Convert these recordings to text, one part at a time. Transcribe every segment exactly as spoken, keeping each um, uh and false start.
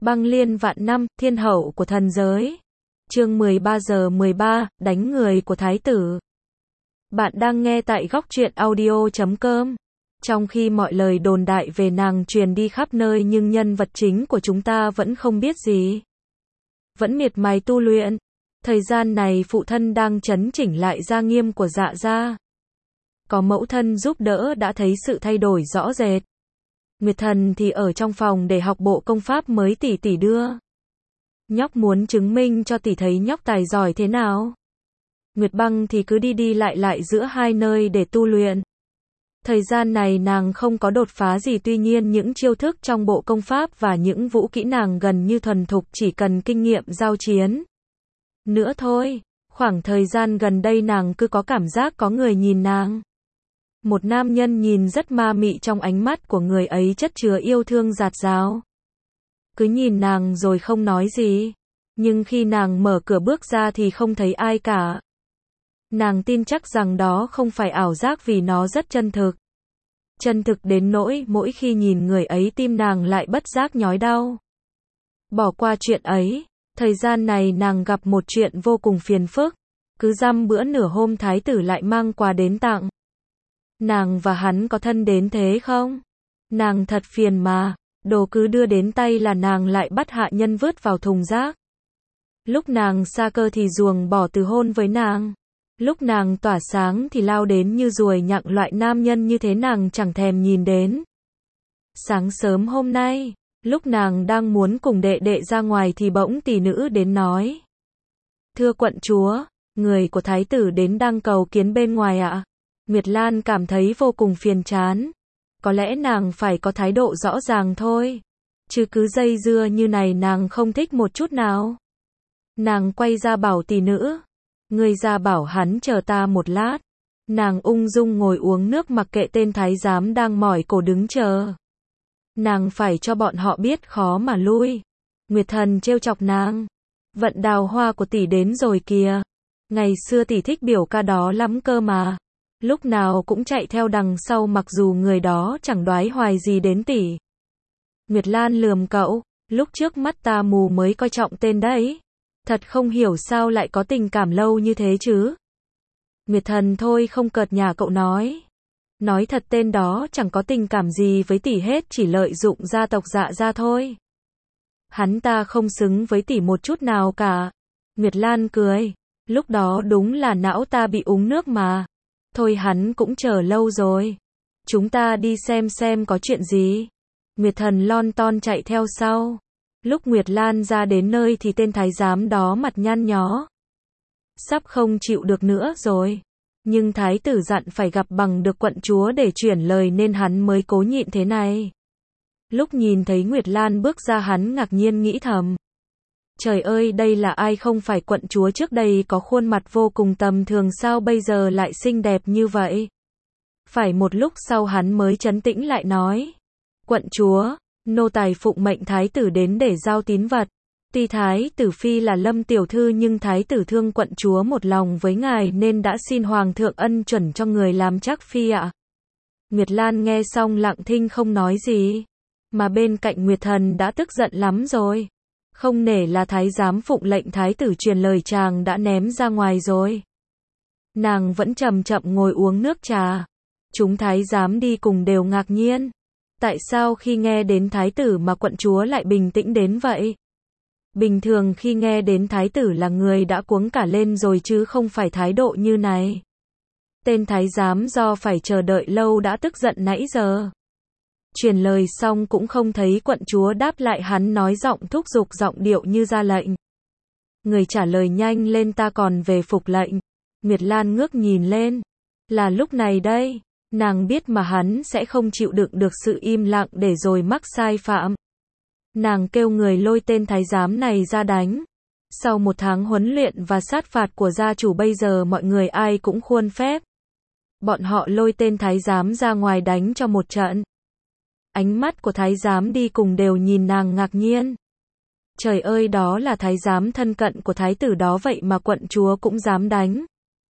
Băng liên vạn năm, thiên hậu của thần giới. Chương mười ba giờ mười ba, đánh người của thái tử. Bạn đang nghe tại góc truyện audio chấm com. Trong khi mọi lời đồn đại về nàng truyền đi khắp nơi nhưng nhân vật chính của chúng ta vẫn không biết gì. Vẫn miệt mài tu luyện. Thời gian này phụ thân đang chấn chỉnh lại gia nghiêm của Dạ gia. Có mẫu thân giúp đỡ đã thấy sự thay đổi rõ rệt. Nguyệt Thần thì ở trong phòng để học bộ công pháp mới tỷ tỷ đưa. Nhóc muốn chứng minh cho tỷ thấy nhóc tài giỏi thế nào. Nguyệt Băng thì cứ đi đi lại lại giữa hai nơi để tu luyện. Thời gian này nàng không có đột phá gì, tuy nhiên những chiêu thức trong bộ công pháp và những vũ kỹ nàng gần như thuần thục, chỉ cần kinh nghiệm giao chiến nữa thôi. Khoảng thời gian gần đây nàng cứ có cảm giác có người nhìn nàng. Một nam nhân nhìn rất ma mị, trong ánh mắt của người ấy chất chứa yêu thương dạt dào. Cứ nhìn nàng rồi không nói gì. Nhưng khi nàng mở cửa bước ra thì không thấy ai cả. Nàng tin chắc rằng đó không phải ảo giác vì nó rất chân thực. Chân thực đến nỗi mỗi khi nhìn người ấy tim nàng lại bất giác nhói đau. Bỏ qua chuyện ấy, thời gian này nàng gặp một chuyện vô cùng phiền phức. Cứ dăm bữa nửa hôm thái tử lại mang quà đến tặng. Nàng và hắn có thân đến thế không? Nàng thật phiền mà, đồ cứ đưa đến tay là nàng lại bắt hạ nhân vứt vào thùng rác. Lúc nàng sa cơ thì ruồng bỏ từ hôn với nàng. Lúc nàng tỏa sáng thì lao đến như ruồi nhặng, loại nam nhân như thế nàng chẳng thèm nhìn đến. Sáng sớm hôm nay, lúc nàng đang muốn cùng đệ đệ ra ngoài thì bỗng tỷ nữ đến nói. Thưa quận chúa, người của thái tử đến đang cầu kiến bên ngoài ạ. Nguyệt Lan cảm thấy vô cùng phiền chán. Có lẽ nàng phải có thái độ rõ ràng thôi. Chứ cứ dây dưa như này nàng không thích một chút nào. Nàng quay ra bảo tỷ nữ. Người ra bảo hắn chờ ta một lát. Nàng ung dung ngồi uống nước mặc kệ tên thái giám đang mỏi cổ đứng chờ. Nàng phải cho bọn họ biết khó mà lui. Nguyệt Thần trêu chọc nàng. Vận đào hoa của tỷ đến rồi kìa. Ngày xưa tỷ thích biểu ca đó lắm cơ mà. Lúc nào cũng chạy theo đằng sau mặc dù người đó chẳng đoái hoài gì đến tỷ. Nguyệt Lan lườm cậu, lúc trước mắt ta mù mới coi trọng tên đấy. Thật không hiểu sao lại có tình cảm lâu như thế chứ. Nguyệt Thần thôi không cợt nhả cậu nói. Nói thật tên đó chẳng có tình cảm gì với tỷ hết, chỉ lợi dụng gia tộc Dạ gia thôi. Hắn ta không xứng với tỷ một chút nào cả. Nguyệt Lan cười, lúc đó đúng là não ta bị uống nước mà. Thôi hắn cũng chờ lâu rồi. Chúng ta đi xem xem có chuyện gì. Nguyệt Thần lon ton chạy theo sau. Lúc Nguyệt Lan ra đến nơi thì tên thái giám đó mặt nhăn nhó. Sắp không chịu được nữa rồi. Nhưng thái tử dặn phải gặp bằng được quận chúa để chuyển lời nên hắn mới cố nhịn thế này. Lúc nhìn thấy Nguyệt Lan bước ra hắn ngạc nhiên nghĩ thầm. Trời ơi, đây là ai? Không phải quận chúa trước đây có khuôn mặt vô cùng tầm thường sao bây giờ lại xinh đẹp như vậy? Phải một lúc sau hắn mới trấn tĩnh lại nói. Quận chúa, nô tài phụng mệnh thái tử đến để giao tín vật. Tuy thái tử phi là Lâm tiểu thư nhưng thái tử thương quận chúa một lòng với ngài nên đã xin hoàng thượng ân chuẩn cho người làm trác phi ạ. Nguyệt Lan nghe xong lặng thinh không nói gì. Mà bên cạnh Nguyệt Thần đã tức giận lắm rồi. Không nể là thái giám phụng lệnh thái tử truyền lời chàng đã ném ra ngoài rồi. Nàng vẫn chậm chậm ngồi uống nước trà. Chúng thái giám đi cùng đều ngạc nhiên. Tại sao khi nghe đến thái tử mà quận chúa lại bình tĩnh đến vậy? Bình thường khi nghe đến thái tử là người đã cuống cả lên rồi chứ không phải thái độ như này. Tên thái giám do phải chờ đợi lâu đã tức giận nãy giờ. Truyền lời xong cũng không thấy quận chúa đáp lại, hắn nói giọng thúc giục, giọng điệu như ra lệnh. Người trả lời nhanh lên, ta còn về phục lệnh. Nguyệt Lan ngước nhìn lên. Là lúc này đây, nàng biết mà hắn sẽ không chịu đựng được sự im lặng để rồi mắc sai phạm. Nàng kêu người lôi tên thái giám này ra đánh. Sau một tháng huấn luyện và sát phạt của gia chủ bây giờ mọi người ai cũng khuôn phép. Bọn họ lôi tên thái giám ra ngoài đánh cho một trận. Ánh mắt của thái giám đi cùng đều nhìn nàng ngạc nhiên. Trời ơi, đó là thái giám thân cận của thái tử đó vậy mà quận chúa cũng dám đánh.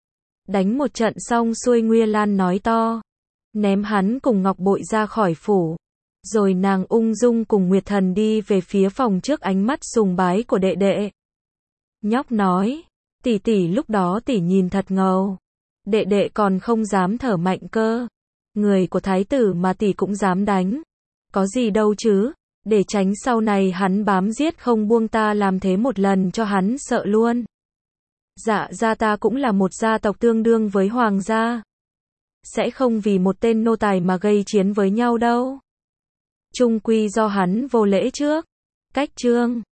Đánh một trận xong xuôi Nguyệt Lan nói to. Ném hắn cùng Ngọc Bội ra khỏi phủ. Rồi nàng ung dung cùng Nguyệt Thần đi về phía phòng trước ánh mắt sùng bái của đệ đệ. Nhóc nói, tỷ tỷ lúc đó tỷ nhìn thật ngầu. Đệ đệ còn không dám thở mạnh cơ. Người của thái tử mà tỷ cũng dám đánh. Có gì đâu chứ, để tránh sau này hắn bám giết không buông ta làm thế một lần cho hắn sợ luôn. Dạ gia ta cũng là một gia tộc tương đương với hoàng gia. Sẽ không vì một tên nô tài mà gây chiến với nhau đâu. Chung quy do hắn vô lễ trước. Cách chương